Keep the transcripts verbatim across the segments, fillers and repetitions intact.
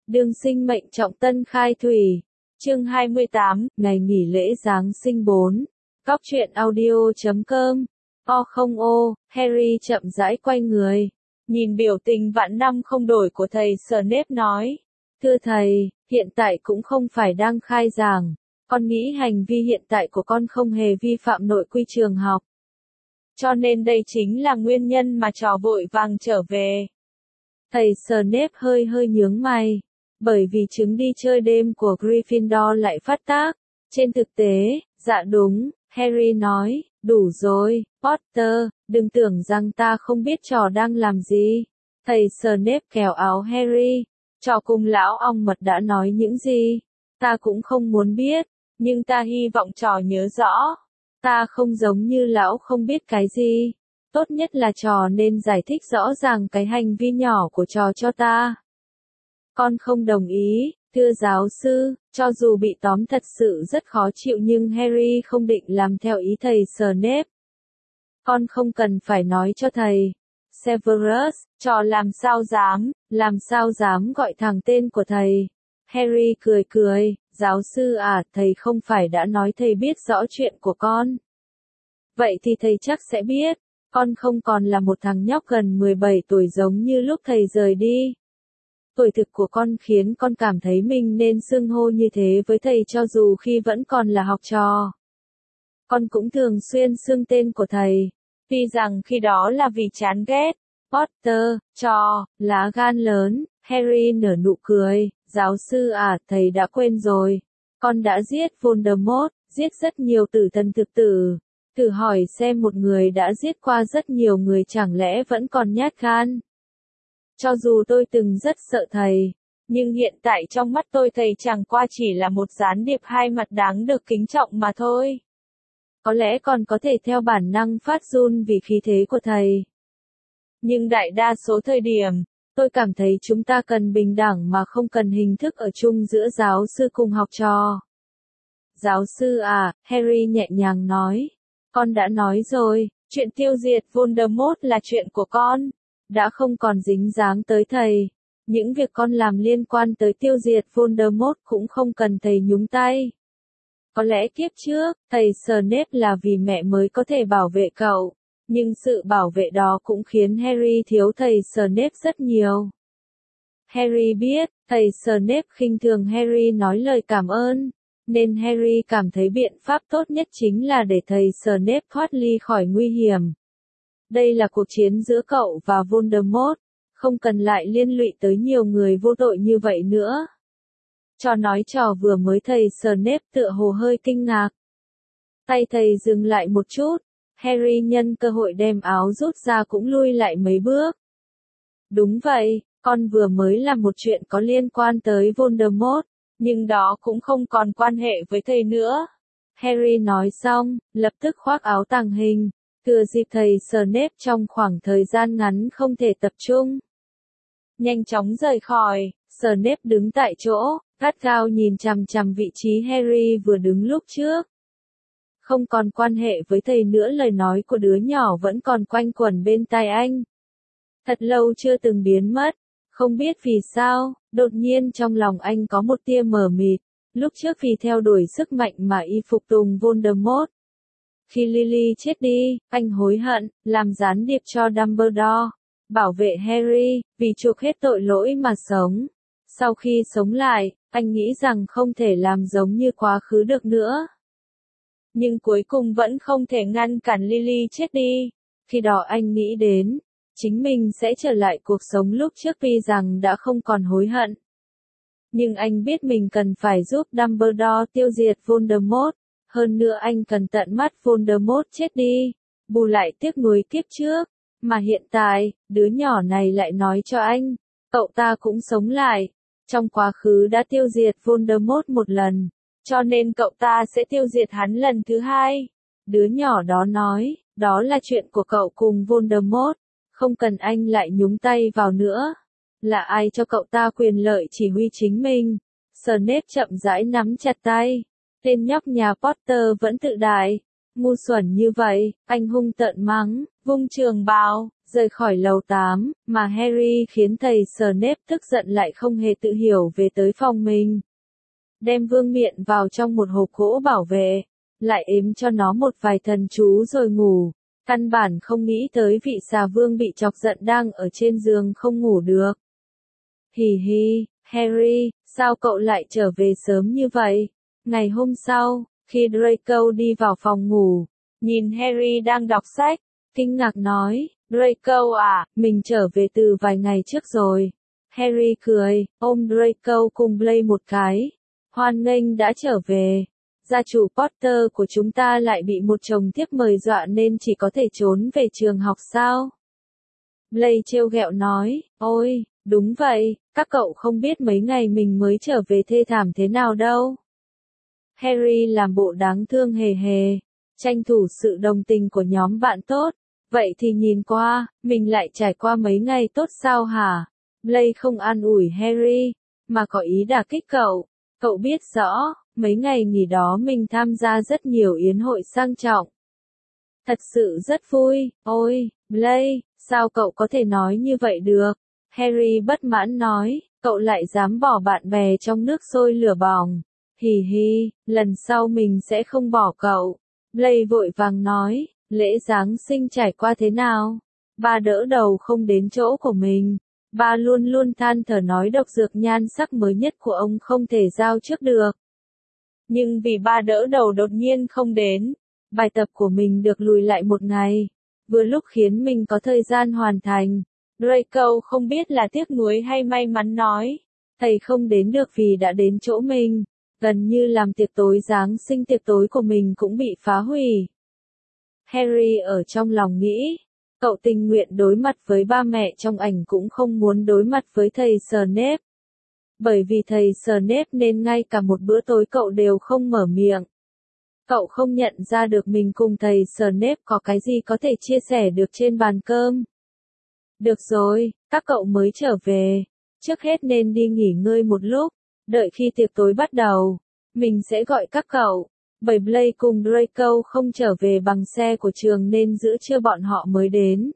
Đương sinh mệnh trọng tân khai thủy. Chương hai mươi tám, ngày nghỉ lễ Giáng sinh bốn. Cóc truyện audio chấm com. O không ô, Harry chậm rãi quay người. Nhìn biểu tình vạn năm không đổi của thầy Snape nói. Thưa thầy, hiện tại cũng không phải đang khai giảng. Con nghĩ hành vi hiện tại của con không hề vi phạm nội quy trường học. Cho nên đây chính là nguyên nhân mà trò vội vàng trở về. Thầy Snape hơi hơi nhướng mày. Bởi vì trứng đi chơi đêm của Gryffindor lại phát tác. Trên thực tế, dạ đúng, Harry nói, đủ rồi, Potter, đừng tưởng rằng ta không biết trò đang làm gì. Thầy Snape kéo áo Harry, trò cùng lão ong mật đã nói những gì. Ta cũng không muốn biết, nhưng ta hy vọng trò nhớ rõ. Ta không giống như lão không biết cái gì. Tốt nhất là trò nên giải thích rõ ràng cái hành vi nhỏ của trò cho ta. Con không đồng ý, thưa giáo sư, cho dù bị tóm thật sự rất khó chịu nhưng Harry không định làm theo ý thầy Snape. Con không cần phải nói cho thầy. Severus, trò làm sao dám, làm sao dám gọi thẳng tên của thầy. Harry cười cười, giáo sư à, thầy không phải đã nói thầy biết rõ chuyện của con. Vậy thì thầy chắc sẽ biết, con không còn là một thằng nhóc gần mười bảy tuổi giống như lúc thầy rời đi. Tuổi thực của con khiến con cảm thấy mình nên xưng hô như thế với thầy cho dù khi vẫn còn là học trò. Con cũng thường xuyên xưng tên của thầy, tuy rằng khi đó là vì chán ghét. Potter, trò, lá gan lớn, Harry nở nụ cười, giáo sư à, thầy đã quên rồi. Con đã giết Voldemort, giết rất nhiều tử thần thực tử. Thử hỏi xem một người đã giết qua rất nhiều người chẳng lẽ vẫn còn nhát gan. Cho dù tôi từng rất sợ thầy, nhưng hiện tại trong mắt tôi thầy chẳng qua chỉ là một gián điệp hai mặt đáng được kính trọng mà thôi. Có lẽ còn có thể theo bản năng phát run vì khí thế của thầy. Nhưng đại đa số thời điểm, tôi cảm thấy chúng ta cần bình đẳng mà không cần hình thức ở chung giữa giáo sư cùng học trò. Giáo sư à, Harry nhẹ nhàng nói. Con đã nói rồi, chuyện tiêu diệt Voldemort là chuyện của con. Đã không còn dính dáng tới thầy. Những việc con làm liên quan tới tiêu diệt Voldemort cũng không cần thầy nhúng tay. Có lẽ kiếp trước, thầy Snape là vì mẹ mới có thể bảo vệ cậu. Nhưng sự bảo vệ đó cũng khiến Harry thiếu thầy Snape rất nhiều. Harry biết, thầy Snape khinh thường Harry nói lời cảm ơn. Nên Harry cảm thấy biện pháp tốt nhất chính là để thầy Snape thoát ly khỏi nguy hiểm. Đây là cuộc chiến giữa cậu và Voldemort, không cần lại liên lụy tới nhiều người vô tội như vậy nữa. Trò nói trò vừa mới thầy Snape tựa hồ hơi kinh ngạc. Tay thầy dừng lại một chút, Harry nhân cơ hội đem áo rút ra cũng lui lại mấy bước. Đúng vậy, con vừa mới làm một chuyện có liên quan tới Voldemort, nhưng đó cũng không còn quan hệ với thầy nữa. Harry nói xong, lập tức khoác áo tàng hình. Thừa dịp thầy Snape trong khoảng thời gian ngắn không thể tập trung. Nhanh chóng rời khỏi, Snape đứng tại chỗ, gắt gao nhìn chằm chằm vị trí Harry vừa đứng lúc trước. Không còn quan hệ với thầy nữa, lời nói của đứa nhỏ vẫn còn quanh quẩn bên tai anh. Thật lâu chưa từng biến mất, không biết vì sao, đột nhiên trong lòng anh có một tia mờ mịt, lúc trước vì theo đuổi sức mạnh mà y phục tùng Voldemort. Khi Lily chết đi, anh hối hận, làm gián điệp cho Dumbledore, bảo vệ Harry, vì chuộc hết tội lỗi mà sống. Sau khi sống lại, anh nghĩ rằng không thể làm giống như quá khứ được nữa. Nhưng cuối cùng vẫn không thể ngăn cản Lily chết đi. Khi đó anh nghĩ đến, chính mình sẽ trở lại cuộc sống lúc trước vì rằng đã không còn hối hận. Nhưng anh biết mình cần phải giúp Dumbledore tiêu diệt Voldemort. Hơn nữa anh cần tận mắt Voldemort chết đi, bù lại tiếc nuối kiếp trước, mà hiện tại, đứa nhỏ này lại nói cho anh, cậu ta cũng sống lại, trong quá khứ đã tiêu diệt Voldemort một lần, cho nên cậu ta sẽ tiêu diệt hắn lần thứ hai. Đứa nhỏ đó nói, đó là chuyện của cậu cùng Voldemort, không cần anh lại nhúng tay vào nữa. Là ai cho cậu ta quyền lợi chỉ huy chính mình? Snape chậm rãi nắm chặt tay. Tên nhóc nhà Potter vẫn tự đại, ngu xuẩn như vậy, anh hung tợn mắng, vung trường bào, rời khỏi lầu tám, mà Harry khiến thầy Snape tức giận lại không hề tự hiểu về tới phòng mình. Đem vương miện vào trong một hộp gỗ bảo vệ, lại ếm cho nó một vài thần chú rồi ngủ. Căn bản không nghĩ tới vị xà vương bị chọc giận đang ở trên giường không ngủ được. Hì hì, Harry, sao cậu lại trở về sớm như vậy? Ngày hôm sau, khi Draco đi vào phòng ngủ, nhìn Harry đang đọc sách, kinh ngạc nói, Draco à, mình trở về từ vài ngày trước rồi. Harry cười, ôm Draco cùng Blaze một cái. Hoan nghênh đã trở về. Gia chủ Potter của chúng ta lại bị một chồng thiếp mời dọa nên chỉ có thể trốn về trường học sao? Blaze trêu ghẹo nói, ôi, đúng vậy, các cậu không biết mấy ngày mình mới trở về thê thảm thế nào đâu. Harry làm bộ đáng thương hề hề, tranh thủ sự đồng tình của nhóm bạn tốt. Vậy thì nhìn qua, mình lại trải qua mấy ngày tốt sao hả? Blaze không an ủi Harry, mà có ý đả kích cậu. Cậu biết rõ, mấy ngày nghỉ đó mình tham gia rất nhiều yến hội sang trọng. Thật sự rất vui, ôi, Blaze, sao cậu có thể nói như vậy được? Harry bất mãn nói, cậu lại dám bỏ bạn bè trong nước sôi lửa bỏng. Hì hì, lần sau mình sẽ không bỏ cậu. Blaze vội vàng nói, lễ Giáng sinh trải qua thế nào? Ba đỡ đầu không đến chỗ của mình. Ba luôn luôn than thở nói độc dược nhan sắc mới nhất của ông không thể giao trước được. Nhưng vì ba đỡ đầu đột nhiên không đến, bài tập của mình được lùi lại một ngày, vừa lúc khiến mình có thời gian hoàn thành. Draco không biết là tiếc nuối hay may mắn nói, thầy không đến được vì đã đến chỗ mình, gần như làm tiệc tối Giáng sinh tiệc tối của mình cũng bị phá hủy. Harry ở trong lòng nghĩ, cậu tình nguyện đối mặt với ba mẹ trong ảnh cũng không muốn đối mặt với thầy Snape. Bởi vì thầy Snape nên ngay cả một bữa tối cậu đều không mở miệng. Cậu không nhận ra được mình cùng thầy Snape có cái gì có thể chia sẻ được trên bàn cơm. Được rồi, các cậu mới trở về. Trước hết nên đi nghỉ ngơi một lúc, đợi khi tiệc tối bắt đầu, mình sẽ gọi các cậu. Bởi Blaze cùng Draco không trở về bằng xe của trường nên giữa trưa bọn họ mới đến.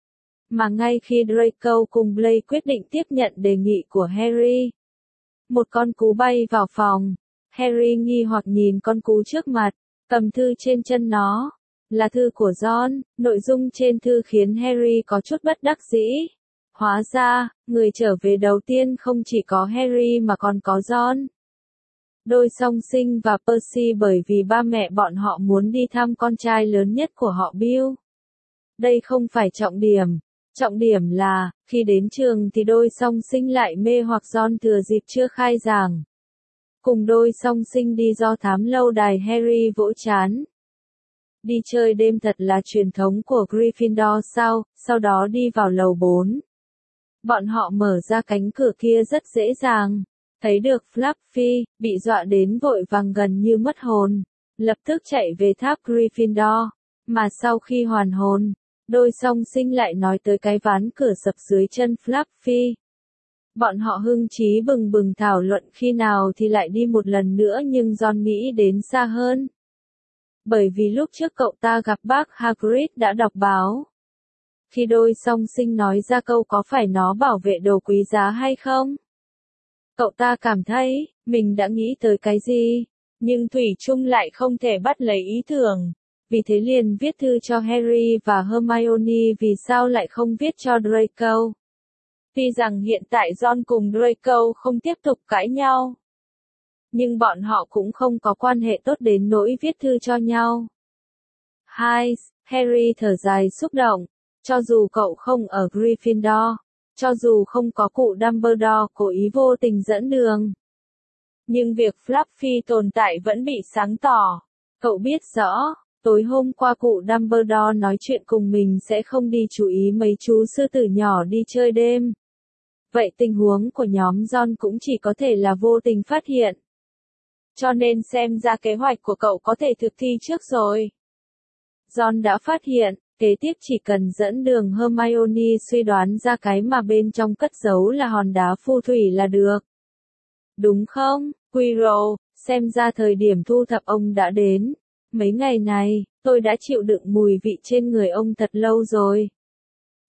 Mà ngay khi Draco cùng Blaze quyết định tiếp nhận đề nghị của Harry, một con cú bay vào phòng. Harry nghi hoặc nhìn con cú trước mặt, cầm thư trên chân nó. Là thư của John, nội dung trên thư khiến Harry có chút bất đắc dĩ. Hóa ra, người trở về đầu tiên không chỉ có Harry mà còn có John. Đôi song sinh và Percy bởi vì ba mẹ bọn họ muốn đi thăm con trai lớn nhất của họ Bill. Đây không phải trọng điểm. Trọng điểm là, khi đến trường thì đôi song sinh lại mê hoặc John thừa dịp chưa khai giảng. Cùng đôi song sinh đi do thám lâu đài Harry vỗ chán. Đi chơi đêm thật là truyền thống của Gryffindor sao, sau đó đi vào lầu bốn. Bọn họ mở ra cánh cửa kia rất dễ dàng. Thấy được Fluffy, bị dọa đến vội vàng gần như mất hồn. Lập tức chạy về tháp Gryffindor. Mà sau khi hoàn hồn, đôi song sinh lại nói tới cái ván cửa sập dưới chân Fluffy. Bọn họ hưng chí bừng bừng thảo luận khi nào thì lại đi một lần nữa nhưng John nghĩ đến xa hơn. Bởi vì lúc trước cậu ta gặp bác Hagrid đã đọc báo. Khi đôi song sinh nói ra câu có phải nó bảo vệ đồ quý giá hay không? Cậu ta cảm thấy, mình đã nghĩ tới cái gì, nhưng Thủy chung lại không thể bắt lấy ý tưởng. Vì thế liền viết thư cho Harry và Hermione vì sao lại không viết cho Draco. Tuy rằng hiện tại John cùng Draco không tiếp tục cãi nhau, nhưng bọn họ cũng không có quan hệ tốt đến nỗi viết thư cho nhau. Hai, Harry thở dài xúc động, cho dù cậu không ở Gryffindor, cho dù không có cụ Dumbledore cố ý vô tình dẫn đường, nhưng việc Fluffy tồn tại vẫn bị sáng tỏ. Cậu biết rõ, tối hôm qua cụ Dumbledore nói chuyện cùng mình sẽ không đi chú ý mấy chú sư tử nhỏ đi chơi đêm. Vậy tình huống của nhóm John cũng chỉ có thể là vô tình phát hiện. Cho nên xem ra kế hoạch của cậu có thể thực thi trước rồi. John đã phát hiện, kế tiếp chỉ cần dẫn đường Hermione suy đoán ra cái mà bên trong cất giấu là hòn đá phù thủy là được. Đúng không, Quirrell, xem ra thời điểm thu thập ông đã đến. Mấy ngày này, tôi đã chịu đựng mùi vị trên người ông thật lâu rồi.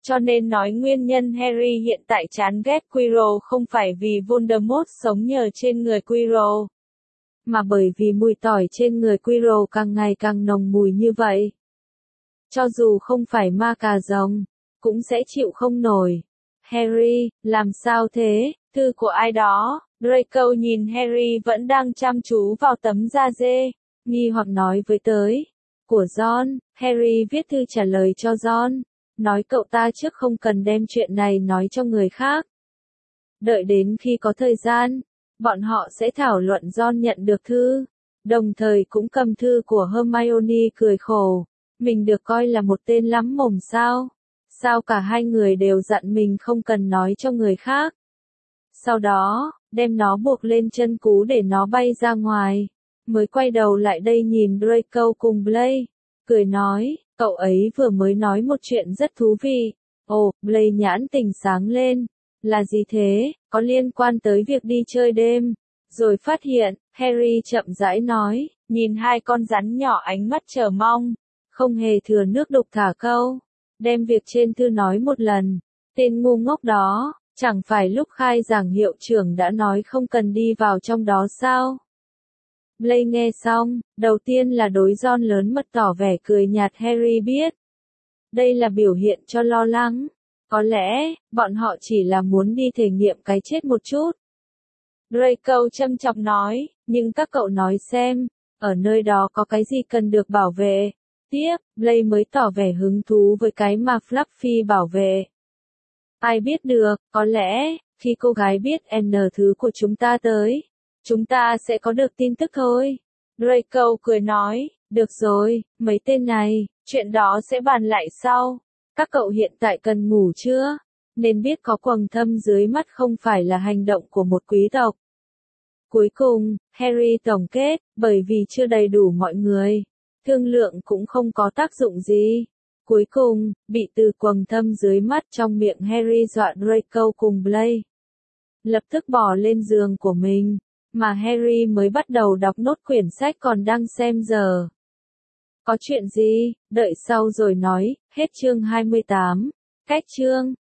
Cho nên nói nguyên nhân Harry hiện tại chán ghét Quirrell không phải vì Voldemort sống nhờ trên người Quirrell, mà bởi vì mùi tỏi trên người Quirrell càng ngày càng nồng mùi như vậy. Cho dù không phải ma cà rồng, cũng sẽ chịu không nổi. Harry, làm sao thế? Thư của ai đó? Draco nhìn Harry vẫn đang chăm chú vào tấm da dê, nghi hoặc nói với tới. Của John, Harry viết thư trả lời cho John, nói cậu ta trước không cần đem chuyện này nói cho người khác. Đợi đến khi có thời gian, bọn họ sẽ thảo luận. John nhận được thư, đồng thời cũng cầm thư của Hermione cười khổ. Mình được coi là một tên lắm mồm sao? Sao cả hai người đều dặn mình không cần nói cho người khác? Sau đó, đem nó buộc lên chân cú để nó bay ra ngoài. Mới quay đầu lại đây nhìn Draco cùng Blaise, cười nói, cậu ấy vừa mới nói một chuyện rất thú vị. Ồ, Blaise nhãn tỉnh sáng lên. Là gì thế? Có liên quan tới việc đi chơi đêm. Rồi phát hiện, Harry chậm rãi nói, nhìn hai con rắn nhỏ ánh mắt chờ mong, không hề thừa nước đục thả câu. Đem việc trên thư nói một lần. Tên ngu ngốc đó, chẳng phải lúc khai giảng hiệu trưởng đã nói không cần đi vào trong đó sao? Blaise nghe xong, đầu tiên là đối John lớn mật tỏ vẻ cười nhạt. Harry biết, đây là biểu hiện cho lo lắng. Có lẽ, bọn họ chỉ là muốn đi thể nghiệm cái chết một chút. Draco châm chọc nói, nhưng các cậu nói xem, ở nơi đó có cái gì cần được bảo vệ? Tiếp, Blaise mới tỏ vẻ hứng thú với cái mà Fluffy bảo vệ. Ai biết được, có lẽ, khi cô gái biết N thứ của chúng ta tới, chúng ta sẽ có được tin tức thôi. Draco cười nói, được rồi, mấy tên này, chuyện đó sẽ bàn lại sau. Các cậu hiện tại cần ngủ chưa? Nên biết có quầng thâm dưới mắt không phải là hành động của một quý tộc. Cuối cùng, Harry tổng kết, bởi vì chưa đầy đủ mọi người, thương lượng cũng không có tác dụng gì. Cuối cùng, bị từ quầng thâm dưới mắt trong miệng Harry dọa Draco cùng Blaise lập tức bỏ lên giường của mình, mà Harry mới bắt đầu đọc nốt quyển sách còn đang xem giờ. Có chuyện gì, đợi sau rồi nói. Hết chương hai mươi tám. Cách chương